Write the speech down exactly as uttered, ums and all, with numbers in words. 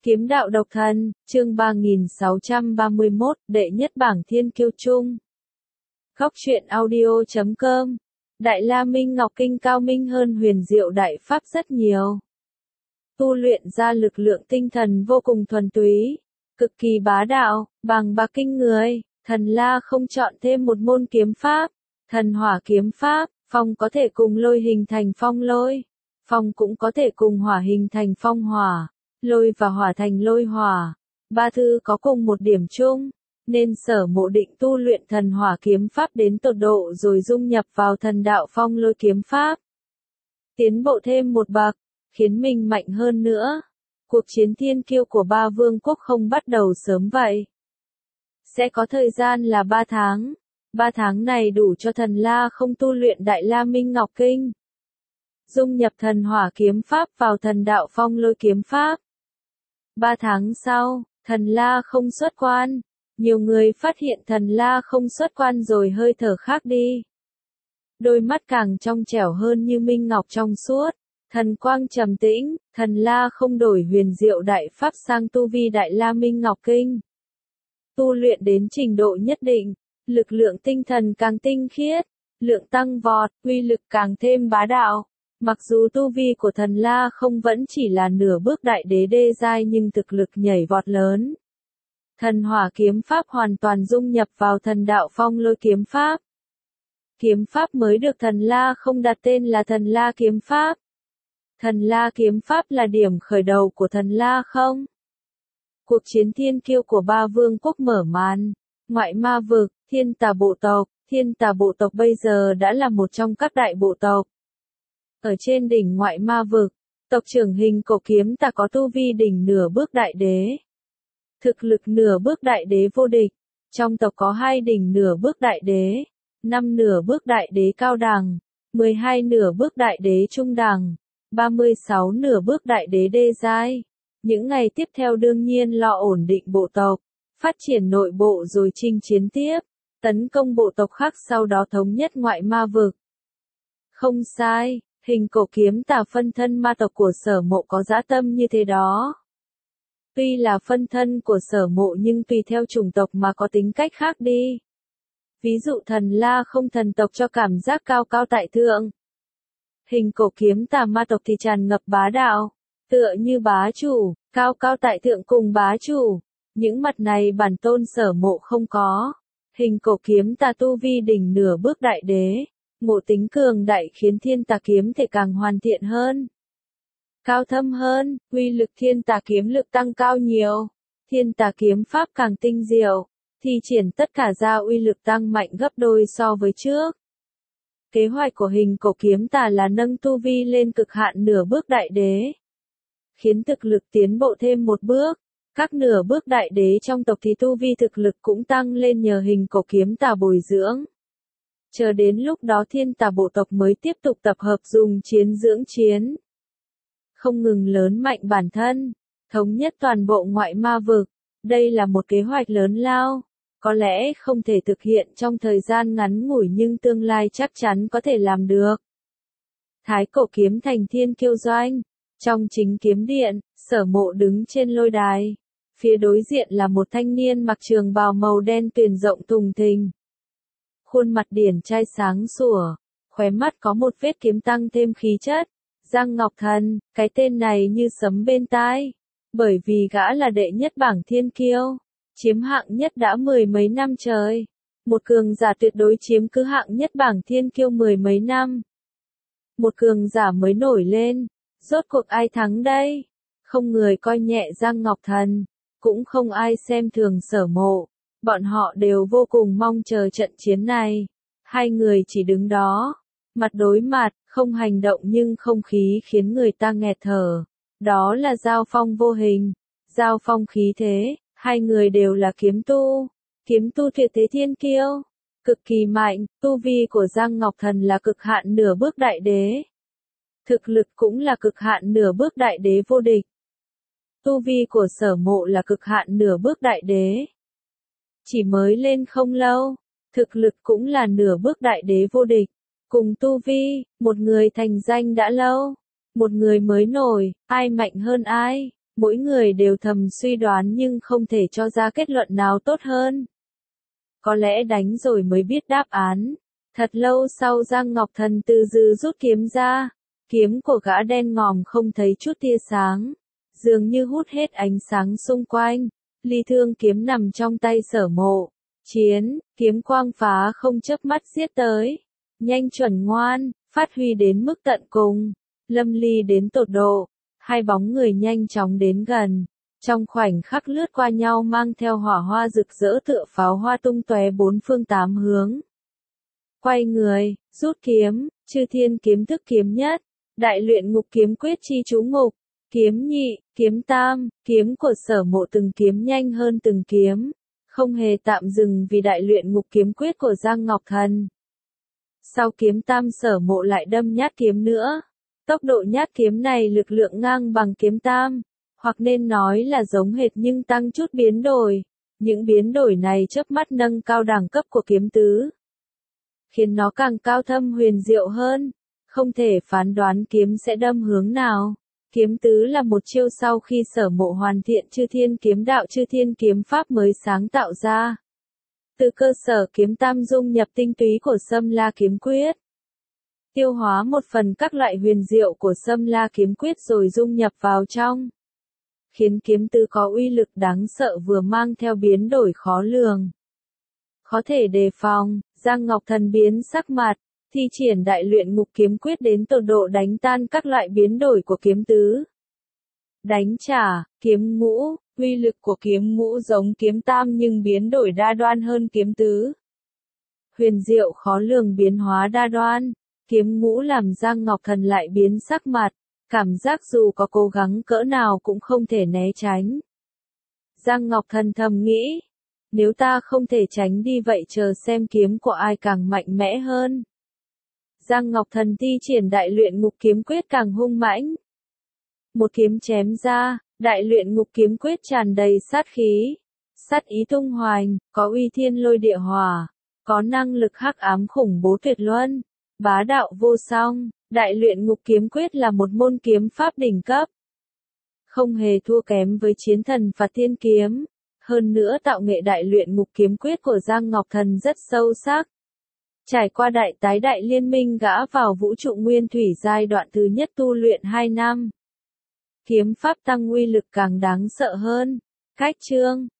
Kiếm đạo độc thân, chương ba nghìn sáu trăm ba mươi mốt, đệ nhất bảng thiên kiêu chung. Góc truyện audio chấm com. Đại La Minh Ngọc Kinh cao minh hơn huyền diệu đại pháp rất nhiều. Tu luyện ra lực lượng tinh thần vô cùng thuần túy, cực kỳ bá đạo, bàng bạc kinh người. Thần La không chọn thêm một môn kiếm pháp, thần hỏa kiếm pháp. Phong có thể cùng lôi hình thành phong lôi, phong cũng có thể cùng hỏa hình thành phong hỏa, lôi và hỏa thành lôi hỏa. Ba thư có cùng một điểm chung, nên Sở Mộ định tu luyện thần hỏa kiếm pháp đến tột độ rồi dung nhập vào thần đạo phong lôi kiếm pháp. Tiến bộ thêm một bậc, khiến mình mạnh hơn nữa. Cuộc chiến thiên kiêu của ba vương quốc không bắt đầu sớm vậy. Sẽ có thời gian là ba tháng. Ba tháng này đủ cho thần La không tu luyện Đại La Minh Ngọc Kinh. Dung nhập thần hỏa kiếm pháp vào thần đạo phong lôi kiếm pháp. Ba tháng sau, thần La không xuất quan. Nhiều người phát hiện thần La không xuất quan rồi hơi thở khác đi. Đôi mắt càng trong trẻo hơn như minh ngọc trong suốt. Thần quang trầm tĩnh, thần La không đổi huyền diệu đại pháp sang tu vi Đại La Minh Ngọc Kinh. Tu luyện đến trình độ nhất định, lực lượng tinh thần càng tinh khiết, lượng tăng vọt, uy lực càng thêm bá đạo. Mặc dù tu vi của thần La không vẫn chỉ là nửa bước đại đế đê giai nhưng thực lực nhảy vọt lớn. Thần hỏa kiếm pháp hoàn toàn dung nhập vào thần đạo phong lôi kiếm pháp. Kiếm pháp mới được thần La không đặt tên là thần La kiếm pháp. Thần La kiếm pháp là điểm khởi đầu của thần La không. Cuộc chiến thiên kiêu của ba vương quốc mở màn. Ngoại ma vực, thiên tà bộ tộc. Thiên tà bộ tộc bây giờ đã là một trong các đại bộ tộc. Ở trên đỉnh ngoại ma vực, tộc trưởng Hình Cổ Kiếm Tà có tu vi đỉnh nửa bước đại đế. Thực lực nửa bước đại đế vô địch. Trong tộc có hai đỉnh nửa bước đại đế, năm nửa bước đại đế cao đẳng, mười hai nửa bước đại đế trung đẳng, ba mươi sáu nửa bước đại đế đê giai. Những ngày tiếp theo đương nhiên lo ổn định bộ tộc, phát triển nội bộ rồi chinh chiến tiếp, tấn công bộ tộc khác sau đó thống nhất ngoại ma vực. Không sai. Hình Cổ Kiếm Tà phân thân ma tộc của Sở Mộ có dã tâm như thế đó. Tuy là phân thân của Sở Mộ nhưng tùy theo chủng tộc mà có tính cách khác đi. Ví dụ thần La không thần tộc cho cảm giác cao cao tại thượng. Hình Cổ Kiếm Tà ma tộc thì tràn ngập bá đạo, tựa như bá chủ, cao cao tại thượng cùng bá chủ. Những mặt này bản tôn Sở Mộ không có. Hình Cổ Kiếm Tà tu vi đỉnh nửa bước đại đế. Ngộ tính cường đại khiến thiên tà kiếm thể càng hoàn thiện hơn, cao thâm hơn, uy lực thiên tà kiếm lực tăng cao nhiều, thiên tà kiếm pháp càng tinh diệu, thi triển tất cả ra uy lực tăng mạnh gấp đôi so với trước. Kế hoạch của Hình Cổ Kiếm Tà là nâng tu vi lên cực hạn nửa bước đại đế, khiến thực lực tiến bộ thêm một bước. Các nửa bước đại đế trong tộc thì tu vi thực lực cũng tăng lên nhờ Hình Cổ Kiếm Tà bồi dưỡng. Chờ đến lúc đó thiên tà bộ tộc mới tiếp tục tập hợp dùng chiến dưỡng chiến. Không ngừng lớn mạnh bản thân, thống nhất toàn bộ ngoại ma vực. Đây là một kế hoạch lớn lao. Có lẽ không thể thực hiện trong thời gian ngắn ngủi nhưng tương lai chắc chắn có thể làm được. Thái Cổ Kiếm Thành thiên kiêu doanh. Trong chính kiếm điện, Sở Mộ đứng trên lôi đài. Phía đối diện là một thanh niên mặc trường bào màu đen tuyền rộng thùng thình. Khuôn mặt điển trai sáng sủa, khóe mắt có một vết kiếm tăng thêm khí chất. Giang Ngọc Thần, cái tên này như sấm bên tai, bởi vì gã là đệ nhất bảng thiên kiêu, chiếm hạng nhất đã mười mấy năm trời. Một cường giả tuyệt đối chiếm cứ hạng nhất bảng thiên kiêu mười mấy năm. Một cường giả mới nổi lên, rốt cuộc ai thắng đây? Không người coi nhẹ Giang Ngọc Thần, cũng không ai xem thường Sở Mộ. Bọn họ đều vô cùng mong chờ trận chiến này. Hai người chỉ đứng đó, mặt đối mặt, không hành động nhưng không khí khiến người ta nghẹt thở. Đó là giao phong vô hình, giao phong khí thế. Hai người đều là kiếm tu, kiếm tu tuyệt thế thiên kiêu, cực kỳ mạnh. Tu vi của Giang Ngọc Thần là cực hạn nửa bước đại đế, thực lực cũng là cực hạn nửa bước đại đế vô địch. Tu vi của Sở Mộ là cực hạn nửa bước đại đế, chỉ mới lên không lâu, thực lực cũng là nửa bước đại đế vô địch. Cùng tu vi, một người thành danh đã lâu, một người mới nổi, ai mạnh hơn ai? Mỗi người đều thầm suy đoán nhưng không thể cho ra kết luận nào tốt hơn. Có lẽ đánh rồi mới biết đáp án. Thật lâu sau Giang Ngọc Thần từ từ rút kiếm ra. Kiếm của gã đen ngòm không thấy chút tia sáng. Dường như hút hết ánh sáng xung quanh. Ly Thương kiếm nằm trong tay Sở Mộ. Chiến, kiếm quang phá không chớp mắt giết tới. Nhanh chuẩn ngoan, phát huy đến mức tận cùng. Lâm ly đến tột độ. Hai bóng người nhanh chóng đến gần. Trong khoảnh khắc lướt qua nhau mang theo hỏa hoa rực rỡ tựa pháo hoa tung tóe bốn phương tám hướng. Quay người, rút kiếm, Chư Thiên kiếm thức kiếm nhất. Đại luyện ngục kiếm quyết chi chú ngục. Kiếm nhị, kiếm tam, kiếm của Sở Mộ từng kiếm nhanh hơn từng kiếm. Không hề tạm dừng vì đại luyện ngục kiếm quyết của Giang Ngọc Thần. Sau kiếm tam Sở Mộ lại đâm nhát kiếm nữa. Tốc độ nhát kiếm này lực lượng ngang bằng kiếm tam. Hoặc nên nói là giống hệt nhưng tăng chút biến đổi. Những biến đổi này chớp mắt nâng cao đẳng cấp của kiếm tứ. Khiến nó càng cao thâm huyền diệu hơn. Không thể phán đoán kiếm sẽ đâm hướng nào. Kiếm tứ là một chiêu sau khi Sở Mộ hoàn thiện Chư Thiên kiếm đạo Chư Thiên kiếm pháp mới sáng tạo ra. Từ cơ sở kiếm tam dung nhập tinh túy của Sâm La kiếm quyết. Tiêu hóa một phần các loại huyền diệu của Sâm La kiếm quyết rồi dung nhập vào trong. Khiến kiếm tứ có uy lực đáng sợ vừa mang theo biến đổi khó lường. Khó thể đề phòng, Giang Ngọc Thần biến sắc mặt, thi triển đại luyện ngục kiếm quyết đến tột độ đánh tan các loại biến đổi của kiếm tứ. Đánh trả, kiếm ngũ, uy lực của kiếm ngũ giống kiếm tam nhưng biến đổi đa đoan hơn kiếm tứ. Huyền diệu khó lường biến hóa đa đoan, kiếm ngũ làm Giang Ngọc Thần lại biến sắc mặt, cảm giác dù có cố gắng cỡ nào cũng không thể né tránh. Giang Ngọc Thần thầm nghĩ, nếu ta không thể tránh đi vậy chờ xem kiếm của ai càng mạnh mẽ hơn. Giang Ngọc Thần thi triển đại luyện ngục kiếm quyết càng hung mãnh. Một kiếm chém ra, đại luyện ngục kiếm quyết tràn đầy sát khí. Sát ý tung hoành, có uy thiên lôi địa hỏa, có năng lực hắc ám khủng bố tuyệt luân, bá đạo vô song. Đại luyện ngục kiếm quyết là một môn kiếm pháp đỉnh cấp. Không hề thua kém với chiến thần Phạt Thiên kiếm. Hơn nữa tạo nghệ đại luyện ngục kiếm quyết của Giang Ngọc Thần rất sâu sắc. Trải qua đại tái đại liên minh gã vào vũ trụ nguyên thủy giai đoạn thứ nhất tu luyện hai năm. Kiếm pháp tăng uy lực càng đáng sợ hơn. Cách chương